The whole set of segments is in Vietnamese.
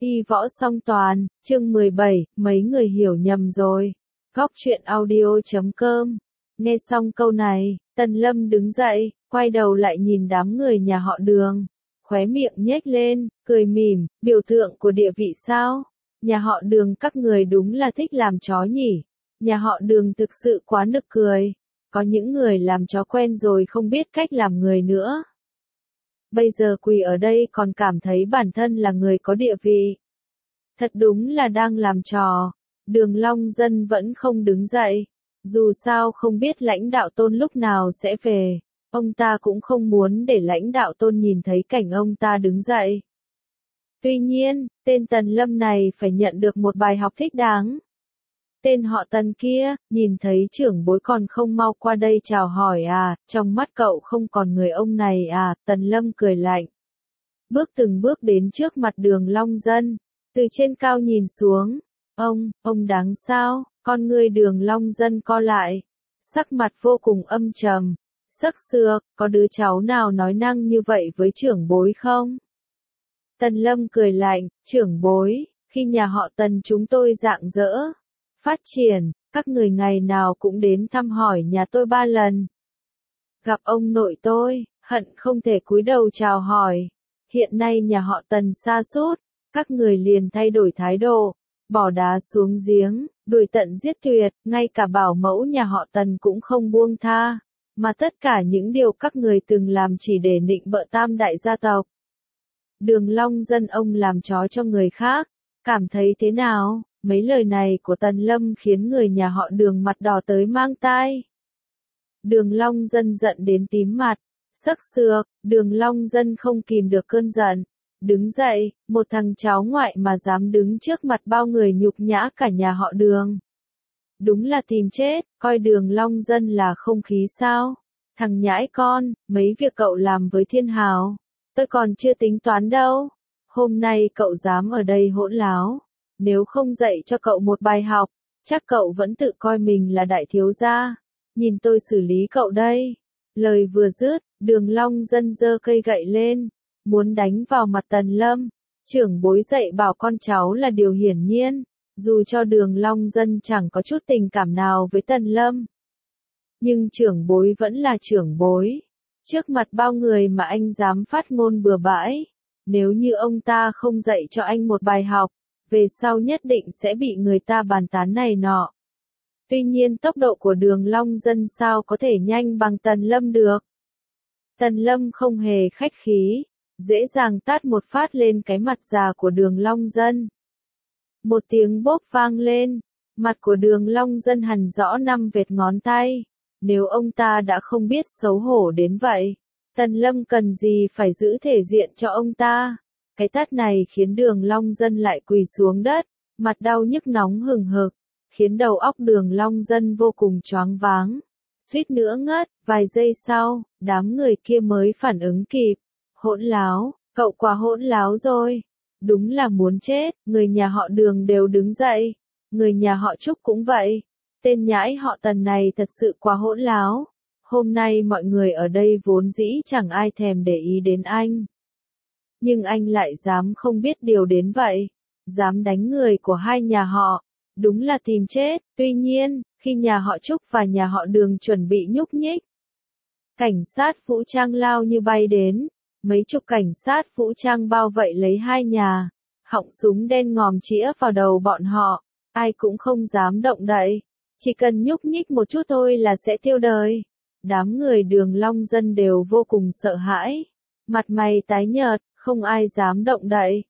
Y võ song toàn, chương 17, mấy người hiểu nhầm rồi. Góc truyện audio.com. Nghe xong câu này, Tần Lâm đứng dậy, quay đầu lại nhìn đám người nhà họ Đường. Khóe miệng nhếch lên, cười mỉm, biểu tượng của địa vị sao? Nhà họ Đường các người đúng là thích làm chó nhỉ? Nhà họ Đường thực sự quá nực cười. Có những người làm chó quen rồi không biết cách làm người nữa. Bây giờ quỳ ở đây còn cảm thấy bản thân là người có địa vị. Thật đúng là đang làm trò. Đường Long Dân vẫn không đứng dậy. Dù sao không biết lãnh đạo Tôn lúc nào sẽ về. Ông ta cũng không muốn để lãnh đạo Tôn nhìn thấy cảnh ông ta đứng dậy. Tuy nhiên, tên Tần Lâm này phải nhận được một bài học thích đáng. Tên họ Tần kia, nhìn thấy trưởng bối còn không mau qua đây chào hỏi à, trong mắt cậu không còn người ông này à, Tần Lâm cười lạnh. Bước từng bước đến trước mặt Đường Long Dân, từ trên cao nhìn xuống, ông đáng sao, con người Đường Long Dân co lại, sắc mặt vô cùng âm trầm, sắc sược, có đứa cháu nào nói năng như vậy với trưởng bối không? Tần Lâm cười lạnh, trưởng bối, khi nhà họ Tần chúng tôi rạng rỡ, phát triển, các người ngày nào cũng đến thăm hỏi nhà tôi 3 lần. Gặp ông nội tôi, hận không thể cúi đầu chào hỏi. Hiện nay nhà họ Tần sa sút, các người liền thay đổi thái độ, bỏ đá xuống giếng, đuổi tận giết tuyệt, ngay cả bảo mẫu nhà họ Tần cũng không buông tha, mà tất cả những điều các người từng làm chỉ để nịnh bợ tam đại gia tộc. Đường Long Dân ông làm chó cho người khác, cảm thấy thế nào? Mấy lời này của Tần Lâm khiến người nhà họ Đường mặt đỏ tới mang tai. Đường Long Dân giận đến tím mặt, sắc sược, Đường Long Dân không kìm được cơn giận. Đứng dậy, một thằng cháu ngoại mà dám đứng trước mặt bao người nhục nhã cả nhà họ Đường. Đúng là tìm chết, coi Đường Long Dân là không khí sao? Thằng nhãi con, mấy việc cậu làm với Thiên Hào, tôi còn chưa tính toán đâu. Hôm nay cậu dám ở đây hỗn láo. Nếu không dạy cho cậu một bài học, chắc cậu vẫn tự coi mình là đại thiếu gia. Nhìn tôi xử lý cậu đây. Lời vừa dứt, Đường Long Dân giơ cây gậy lên, muốn đánh vào mặt Tần Lâm. Trưởng bối dạy bảo con cháu là điều hiển nhiên, dù cho Đường Long Dân chẳng có chút tình cảm nào với Tần Lâm. Nhưng trưởng bối vẫn là trưởng bối. Trước mặt bao người mà anh dám phát ngôn bừa bãi. Nếu như ông ta không dạy cho anh một bài học, về sau nhất định sẽ bị người ta bàn tán này nọ. Tuy nhiên tốc độ của Đường Long Dân sao có thể nhanh bằng Tần Lâm được. Tần Lâm không hề khách khí, dễ dàng tát một phát lên cái mặt già của Đường Long Dân. Một tiếng bốp vang lên, mặt của Đường Long Dân hằn rõ 5 vệt ngón tay. Nếu ông ta đã không biết xấu hổ đến vậy, Tần Lâm cần gì phải giữ thể diện cho ông ta. Cái tát này khiến Đường Long Dân lại quỳ xuống đất, mặt đau nhức nóng hừng hực, khiến đầu óc Đường Long Dân vô cùng choáng váng. Suýt nữa ngất, vài giây sau, đám người kia mới phản ứng kịp. Hỗn láo, cậu quá hỗn láo rồi. Đúng là muốn chết, người nhà họ Đường đều đứng dậy. Người nhà họ Trúc cũng vậy. Tên nhãi họ Tần này thật sự quá hỗn láo. Hôm nay mọi người ở đây vốn dĩ chẳng ai thèm để ý đến anh. Nhưng anh lại dám không biết điều đến vậy, dám đánh người của hai nhà họ, đúng là tìm chết. Tuy nhiên, khi nhà họ Trúc và nhà họ Đường chuẩn bị nhúc nhích, cảnh sát vũ trang lao như bay đến, mấy chục cảnh sát vũ trang bao vây lấy hai nhà, họng súng đen ngòm chĩa vào đầu bọn họ, ai cũng không dám động đậy, chỉ cần nhúc nhích một chút thôi là sẽ tiêu đời. Đám người Đường Long Dân đều vô cùng sợ hãi, mặt mày tái nhợt, không ai dám động đậy.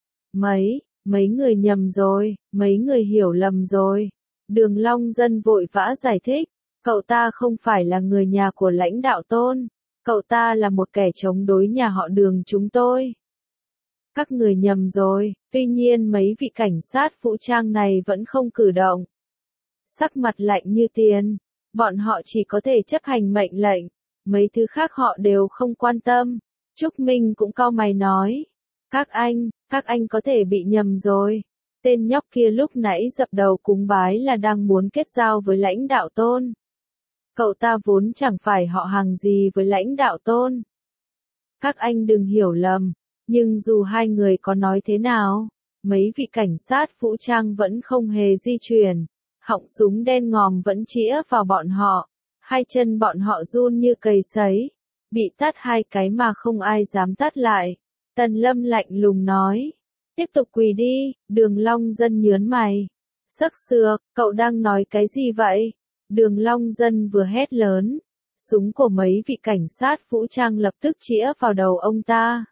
Mấy người nhầm rồi, mấy người hiểu lầm rồi. Đường Long Dân vội vã giải thích, cậu ta không phải là người nhà của lãnh đạo Tôn, cậu ta là một kẻ chống đối nhà họ Đường chúng tôi. Các người nhầm rồi, tuy nhiên mấy vị cảnh sát vũ trang này vẫn không cử động. Sắc mặt lạnh như tiền, bọn họ chỉ có thể chấp hành mệnh lệnh, mấy thứ khác họ đều không quan tâm. Trúc Minh cũng cau mày nói, các anh có thể bị nhầm rồi. Tên nhóc kia lúc nãy dập đầu cúng bái là đang muốn kết giao với lãnh đạo Tôn. Cậu ta vốn chẳng phải họ hàng gì với lãnh đạo Tôn. Các anh đừng hiểu lầm, nhưng dù hai người có nói thế nào, mấy vị cảnh sát vũ trang vẫn không hề di chuyển, họng súng đen ngòm vẫn chĩa vào bọn họ, hai chân bọn họ run như cầy sấy, bị tát hai cái mà không ai dám tát lại. Tần Lâm lạnh lùng nói, tiếp tục quỳ đi. Đường Long Dân nhớn mày, sắc sược, cậu đang nói cái gì vậy? Đường Long Dân vừa hét lớn, súng của mấy vị cảnh sát vũ trang lập tức chĩa vào đầu ông ta.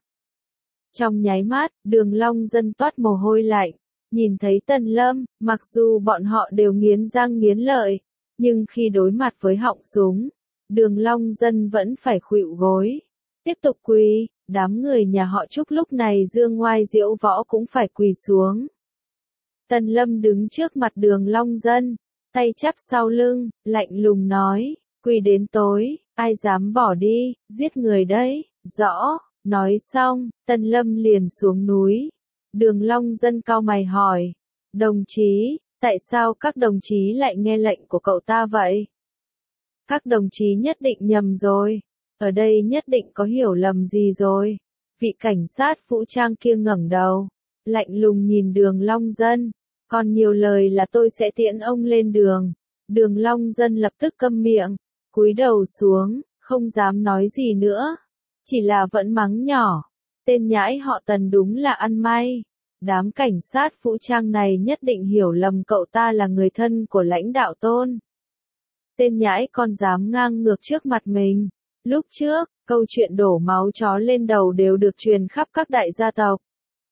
Trong nháy mắt, Đường Long Dân toát mồ hôi lạnh, nhìn thấy Tần Lâm, mặc dù bọn họ đều nghiến răng nghiến lợi, nhưng khi đối mặt với họng súng, Đường Long Dân vẫn phải khuỵu gối. Tiếp tục quỳ, đám người nhà họ Trúc lúc này dương ngoai diễu võ cũng phải quỳ xuống. Tần Lâm đứng trước mặt Đường Long Dân, tay chắp sau lưng, lạnh lùng nói, quỳ đến tối, ai dám bỏ đi, giết người đấy, rõ. Nói xong, Tần Lâm liền xuống núi. Đường Long Dân cau mày hỏi, đồng chí, tại sao các đồng chí lại nghe lệnh của cậu ta vậy? Các đồng chí nhất định nhầm rồi, ở đây nhất định có hiểu lầm gì rồi. Vị cảnh sát vũ trang kia ngẩng đầu, lạnh lùng nhìn Đường Long Dân, còn nhiều lời là tôi sẽ tiễn ông lên đường. Đường Long Dân lập tức câm miệng, cúi đầu xuống, không dám nói gì nữa. Chỉ là vẫn mắng nhỏ, tên nhãi họ Tần đúng là ăn may. Đám cảnh sát vũ trang này nhất định hiểu lầm cậu ta là người thân của lãnh đạo Tôn. Tên nhãi còn dám ngang ngược trước mặt mình. Lúc trước, câu chuyện đổ máu chó lên đầu đều được truyền khắp các đại gia tộc.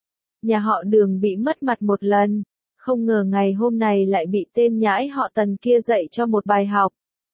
Nhà họ Đường bị mất mặt một lần, không ngờ ngày hôm nay lại bị tên nhãi họ Tần kia dạy cho một bài học.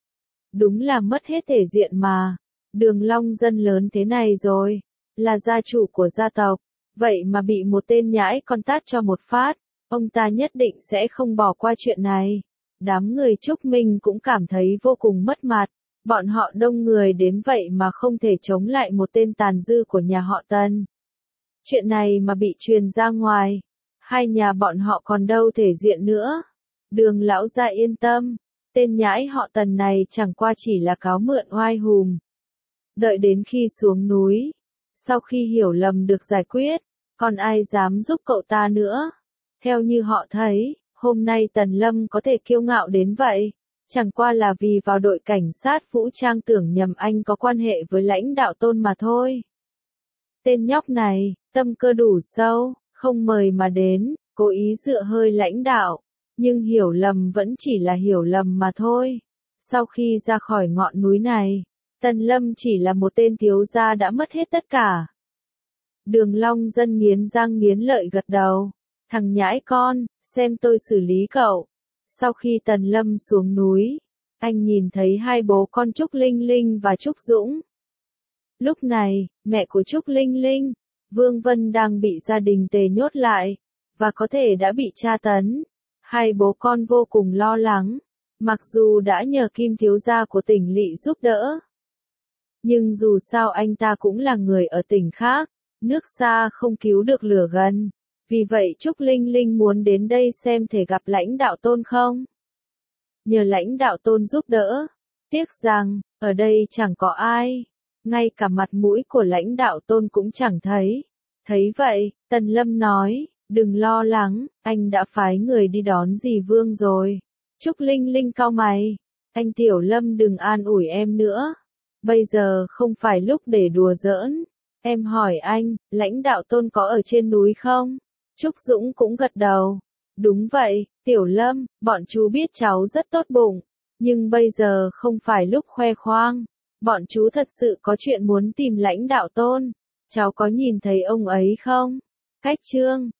Đúng là mất hết thể diện mà. Đường Long Dân lớn thế này rồi, là gia chủ của gia tộc, vậy mà bị một tên nhãi con tát cho một phát, ông ta nhất định sẽ không bỏ qua chuyện này. Đám người Trúc Minh cũng cảm thấy vô cùng mất mặt, bọn họ đông người đến vậy mà không thể chống lại một tên tàn dư của nhà họ Tần. Chuyện này mà bị truyền ra ngoài, hai nhà bọn họ còn đâu thể diện nữa. Đường lão gia yên tâm, tên nhãi họ Tần này chẳng qua chỉ là cáo mượn oai hùm. Đợi đến khi xuống núi, sau khi hiểu lầm được giải quyết, còn ai dám giúp cậu ta nữa. Theo như họ thấy, hôm nay Tần Lâm có thể kiêu ngạo đến vậy, chẳng qua là vì vào đội cảnh sát vũ trang tưởng nhầm anh có quan hệ với lãnh đạo Tôn mà thôi. Tên nhóc này, tâm cơ đủ sâu, không mời mà đến, cố ý dựa hơi lãnh đạo, nhưng hiểu lầm vẫn chỉ là hiểu lầm mà thôi. Sau khi ra khỏi ngọn núi này, Tần Lâm chỉ là một tên thiếu gia đã mất hết tất cả. Đường Long Dân nghiến răng nghiến lợi gật đầu. Thằng nhãi con, xem tôi xử lý cậu. Sau khi Tần Lâm xuống núi, anh nhìn thấy hai bố con Trúc Linh Linh và Trúc Dũng. Lúc này, mẹ của Trúc Linh Linh, Vương Vân đang bị gia đình Tề nhốt lại, và có thể đã bị tra tấn. Hai bố con vô cùng lo lắng, mặc dù đã nhờ Kim thiếu gia của tỉnh lỵ giúp đỡ. Nhưng dù sao anh ta cũng là người ở tỉnh khác, nước xa không cứu được lửa gần. Vì vậy Trúc Linh Linh muốn đến đây xem thể gặp lãnh đạo Tôn không. Nhờ lãnh đạo Tôn giúp đỡ. Tiếc rằng, ở đây chẳng có ai. Ngay cả mặt mũi của lãnh đạo Tôn cũng chẳng thấy. Thấy vậy, Tần Lâm nói, đừng lo lắng, anh đã phái người đi đón dì Vương rồi. Trúc Linh Linh cau mày. Anh Tiểu Lâm đừng an ủi em nữa. Bây giờ không phải lúc để đùa giỡn. Em hỏi anh, lãnh đạo Tôn có ở trên núi không? Trúc Dũng cũng gật đầu. Đúng vậy, Tiểu Lâm, bọn chú biết cháu rất tốt bụng. Nhưng bây giờ không phải lúc khoe khoang. Bọn chú thật sự có chuyện muốn tìm lãnh đạo Tôn. Cháu có nhìn thấy ông ấy không? Cách Trương,